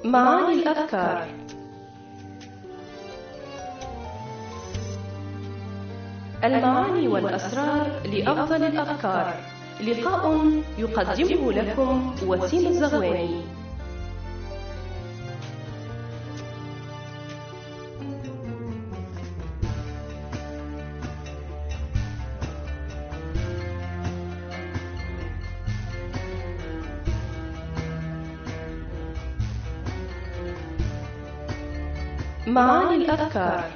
معاني الأذكار. المعاني والأسرار لأفضل الأذكار. لقاء يقدمه لكم وسيم الزغواني. معاني الأذكار.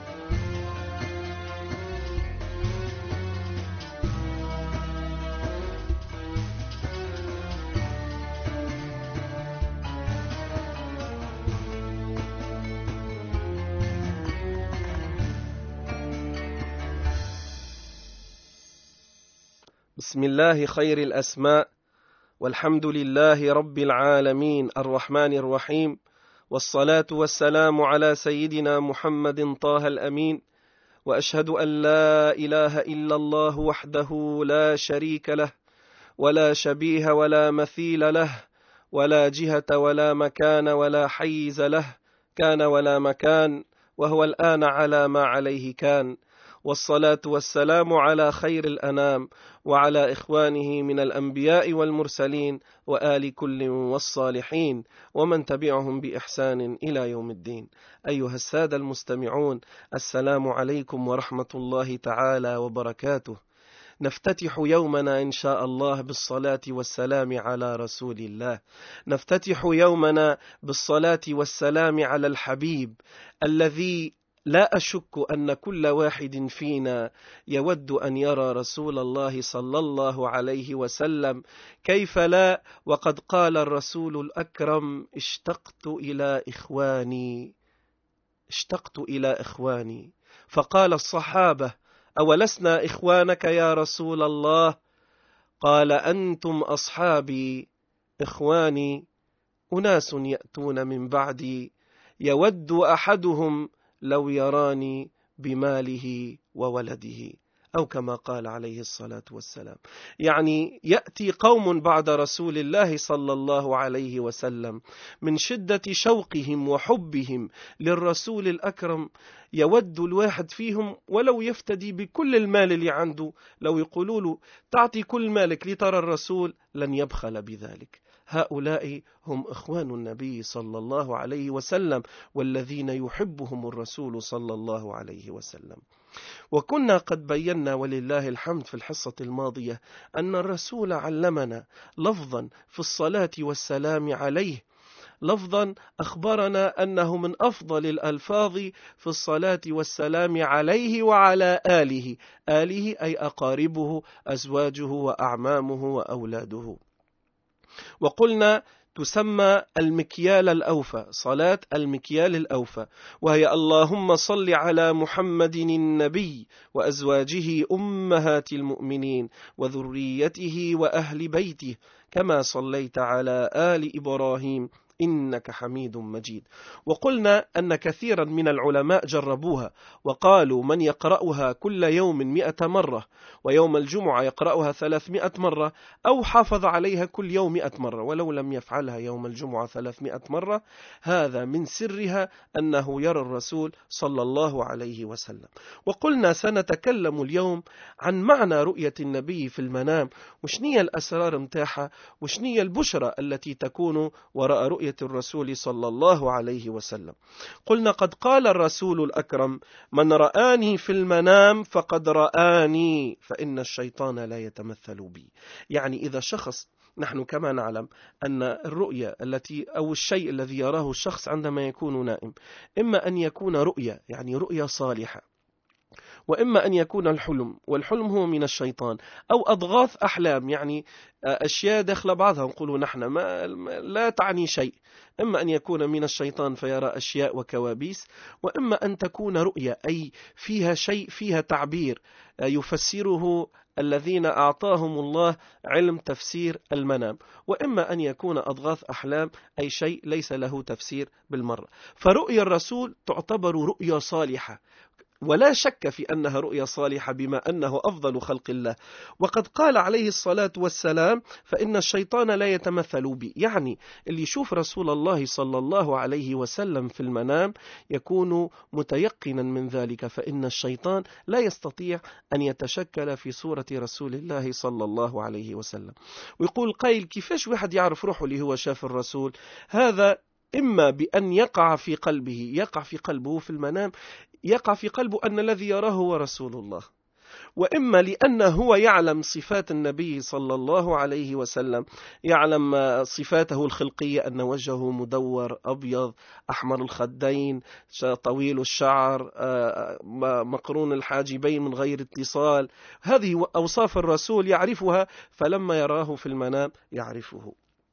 بسم الله خير الأسماء، والحمد لله رب العالمين الرحمن الرحيم، والصلاة والسلام على سيدنا محمد طه الأمين. وأشهد أن لا إله إلا الله وحده لا شريك له، ولا شبيه ولا مثيل له، ولا جهة ولا مكان ولا حيز له، كان ولا مكان، وهو الآن على ما عليه كان. والصلاة والسلام على خير الأنام، وعلى إخوانه من الأنبياء والمرسلين، وآل كل والصالحين، ومن تبعهم بإحسان إلى يوم الدين. أيها السادة المستمعون، السلام عليكم ورحمة الله تعالى وبركاته. نفتتح يومنا إن شاء الله بالصلاة والسلام على رسول الله. نفتتح يومنا بالصلاة والسلام على الحبيب الذي لا أشك أن كل واحد فينا يود أن يرى رسول الله صلى الله عليه وسلم. كيف لا، وقد قال الرسول الأكرم: اشتقت إلى إخواني. فقال الصحابة: أولسنا إخوانك يا رسول الله؟ قال: أنتم أصحابي. إخواني أناس يأتون من بعدي، يود أحدهم لو يراني بماله وولده، أو كما قال عليه الصلاة والسلام. يعني يأتي قوم بعد رسول الله صلى الله عليه وسلم من شدة شوقهم وحبهم للرسول الأكرم، يود الواحد فيهم ولو يفتدي بكل المال اللي عنده، لو يقولوا له تعطي كل مالك لترى الرسول لن يبخل بذلك. هؤلاء هم إخوان النبي صلى الله عليه وسلم، والذين يحبهم الرسول صلى الله عليه وسلم. وكنا قد بينا ولله الحمد في الحصة الماضية أن الرسول علمنا لفظا في الصلاة والسلام عليه، لفظا أخبرنا أنه من أفضل الألفاظ في الصلاة والسلام عليه وعلى آله أي أقاربه، أزواجه وأعمامه وأولاده. وقلنا تسمى المكيال الأوفى، صلاة المكيال الأوفى، وهي: اللهم صل على محمد النبي وأزواجه أمهات المؤمنين وذريته وأهل بيته كما صليت على آل إبراهيم إنك حميد مجيد. وقلنا أن كثيرا من العلماء جربوها وقالوا: من يقرأها كل يوم 100 مرة، ويوم الجمعة يقرأها 300 مرة، أو حافظ عليها كل يوم 100 مرة ولو لم يفعلها يوم الجمعة 300 مرة، هذا من سرها أنه يرى الرسول صلى الله عليه وسلم. وقلنا سنتكلم اليوم عن معنى رؤية النبي في المنام، وشنية الأسرار متاحة، وشنية البشرى التي تكون وراء رؤية الرسول صلى الله عليه وسلم. قلنا قد قال الرسول الأكرم: من رآني في المنام فقد رآني، فإن الشيطان لا يتمثل بي. يعني إذا شخص، نحن كما نعلم أن الرؤية التي أو الشيء الذي يراه الشخص عندما يكون نائم، إما أن يكون رؤية يعني رؤية صالحة، وإما أن يكون الحلم، والحلم هو من الشيطان، أو أضغاث أحلام يعني أشياء داخل بعضها نقول نحن ما لا تعني شيء. إما أن يكون من الشيطان فيرى أشياء وكوابيس، وإما أن تكون رؤية أي فيها شيء، فيها تعبير يفسره الذين أعطاهم الله علم تفسير المنام، وإما أن يكون أضغاث أحلام أي شيء ليس له تفسير بالمرة. فرؤيا الرسول تعتبر رؤيا صالحة، ولا شك في أنها رؤيا صالحة بما أنه أفضل خلق الله. وقد قال عليه الصلاة والسلام: فإن الشيطان لا يتمثل بي، يعني اللي يشوف رسول الله صلى الله عليه وسلم في المنام يكون متيقنا من ذلك، فإن الشيطان لا يستطيع أن يتشكل في صورة رسول الله صلى الله عليه وسلم. ويقول قائل: كيفاش واحد يعرف روحه اللي هو شاف الرسول؟ هذا إما بأن يقع في قلبه في المنام، يقع في قلبه أن الذي يراه هو رسول الله، وإما لأنه هو يعلم صفات النبي صلى الله عليه وسلم، يعلم صفاته الخلقية، أن وجهه مدور أبيض أحمر الخدين طويل الشعر مقرون الحاجبين من غير اتصال. هذه أوصاف الرسول يعرفها، فلما يراه في المنام يعرفه.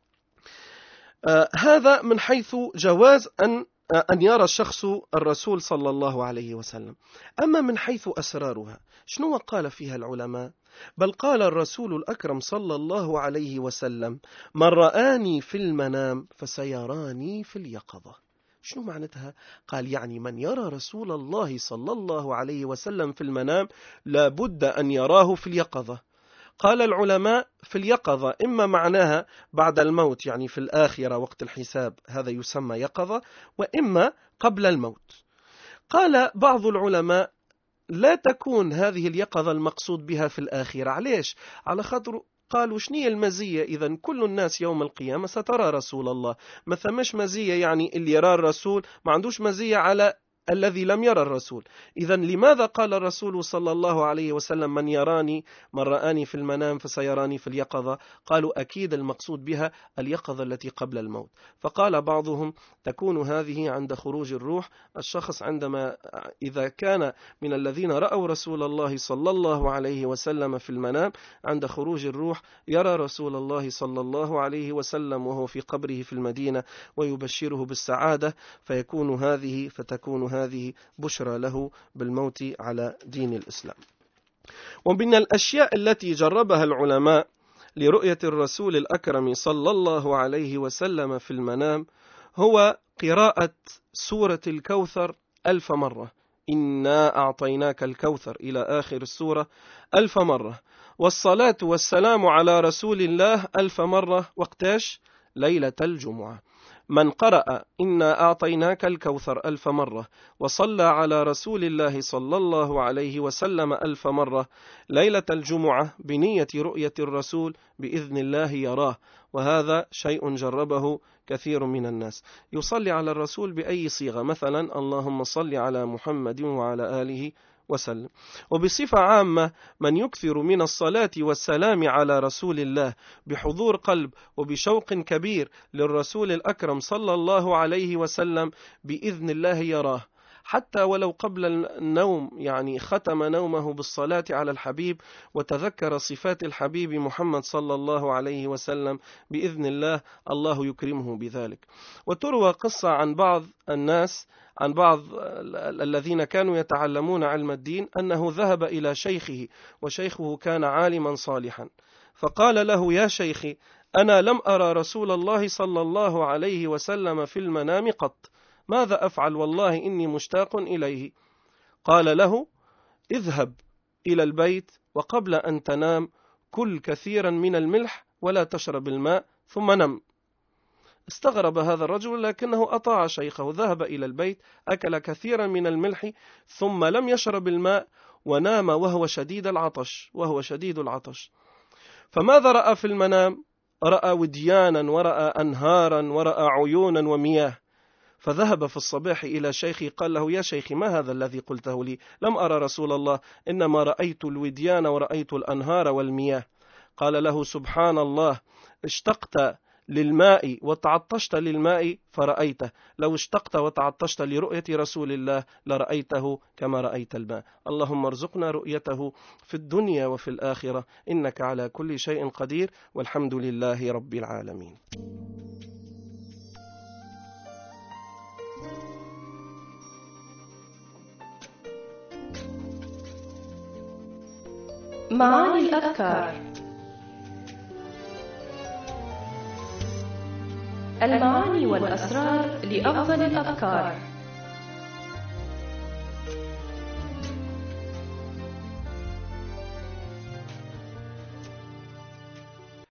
هذا من حيث جواز أن يرى الشخص الرسول صلى الله عليه وسلم. أما من حيث أسرارها، شنو قال فيها العلماء؟ بل قال الرسول الأكرم صلى الله عليه وسلم: من رآني في المنام فسيراني في اليقظة. شنو معناتها؟ قال يعني من يرى رسول الله صلى الله عليه وسلم في المنام لابد أن يراه في اليقظة. قال العلماء في اليقظة إما معناها بعد الموت، يعني في الآخرة وقت الحساب، هذا يسمى يقظة، وإما قبل الموت. قال بعض العلماء لا تكون هذه اليقظة المقصود بها في الآخرة. علاش؟ على خاطر قالوا شنية المزية؟ إذن كل الناس يوم القيامة سترى رسول الله، ما ثمش مزية يعني اللي يرى الرسول ما عندوش مزية على الذي لم يرى الرسول. إذن لماذا قال الرسول صلى الله عليه وسلم: من رآني في المنام فسيراني في اليقظة؟ قالوا أكيد المقصود بها اليقظة التي قبل الموت. فقال بعضهم: تكون هذه عند خروج الروح، الشخص عندما إذا كان من الذين رأوا رسول الله صلى الله عليه وسلم في المنام، عند خروج الروح يرى رسول الله صلى الله عليه وسلم وهو في قبره في المدينة ويبشره بالسعادة، فتكون هذه بشرى له بالموت على دين الإسلام. ومن الأشياء التي جربها العلماء لرؤية الرسول الأكرم صلى الله عليه وسلم في المنام هو قراءة سورة الكوثر 1000 مرة، إنا أعطيناك الكوثر إلى آخر السورة 1000 مرة، والصلاة والسلام على رسول الله 1000 مرة. وقتاش؟ ليلة الجمعة. من قرأ إنا أعطيناك الكوثر 1000 مرة وصلى على رسول الله صلى الله عليه وسلم 1000 مرة ليلة الجمعة بنية رؤية الرسول بإذن الله يراه. وهذا شيء جربه كثير من الناس. يصلي على الرسول بأي صيغة، مثلا اللهم صل على محمد وعلى آله وسلم. وبصفة عامة من يكثر من الصلاة والسلام على رسول الله بحضور قلب وبشوق كبير للرسول الأكرم صلى الله عليه وسلم بإذن الله يراه، حتى ولو قبل النوم، يعني ختم نومه بالصلاة على الحبيب وتذكر صفات الحبيب محمد صلى الله عليه وسلم، بإذن الله الله يكرمه بذلك. وتروى قصة عن بعض الناس، عن بعض الذين كانوا يتعلمون علم الدين، أنه ذهب إلى شيخه، وشيخه كان عالما صالحا، فقال له: يا شيخي، أنا لم أرى رسول الله صلى الله عليه وسلم في المنام قط، ماذا أفعل؟ والله إني مشتاق إليه. قال له: اذهب إلى البيت وقبل أن تنام كل كثيرا من الملح ولا تشرب الماء ثم نم. استغرب هذا الرجل لكنه أطاع شيخه، ذهب إلى البيت، أكل كثيرا من الملح ثم لم يشرب الماء ونام وهو شديد العطش. فماذا رأى في المنام؟ رأى وديانا ورأى أنهارا ورأى عيونا ومياه. فذهب في الصباح إلى شيخي قال له: يا شيخي، ما هذا الذي قلته لي؟ لم أرى رسول الله، إنما رأيت الوديان ورأيت الأنهار والمياه. قال له: سبحان الله، اشتقت للماء وتعطشت للماء فرأيته، لو اشتقت وتعطشت لرؤية رسول الله لرأيته كما رأيت الماء. اللهم ارزقنا رؤيته في الدنيا وفي الآخرة، إنك على كل شيء قدير، والحمد لله رب العالمين. معاني الأذكار. المعاني والأسرار لأفضل الأذكار.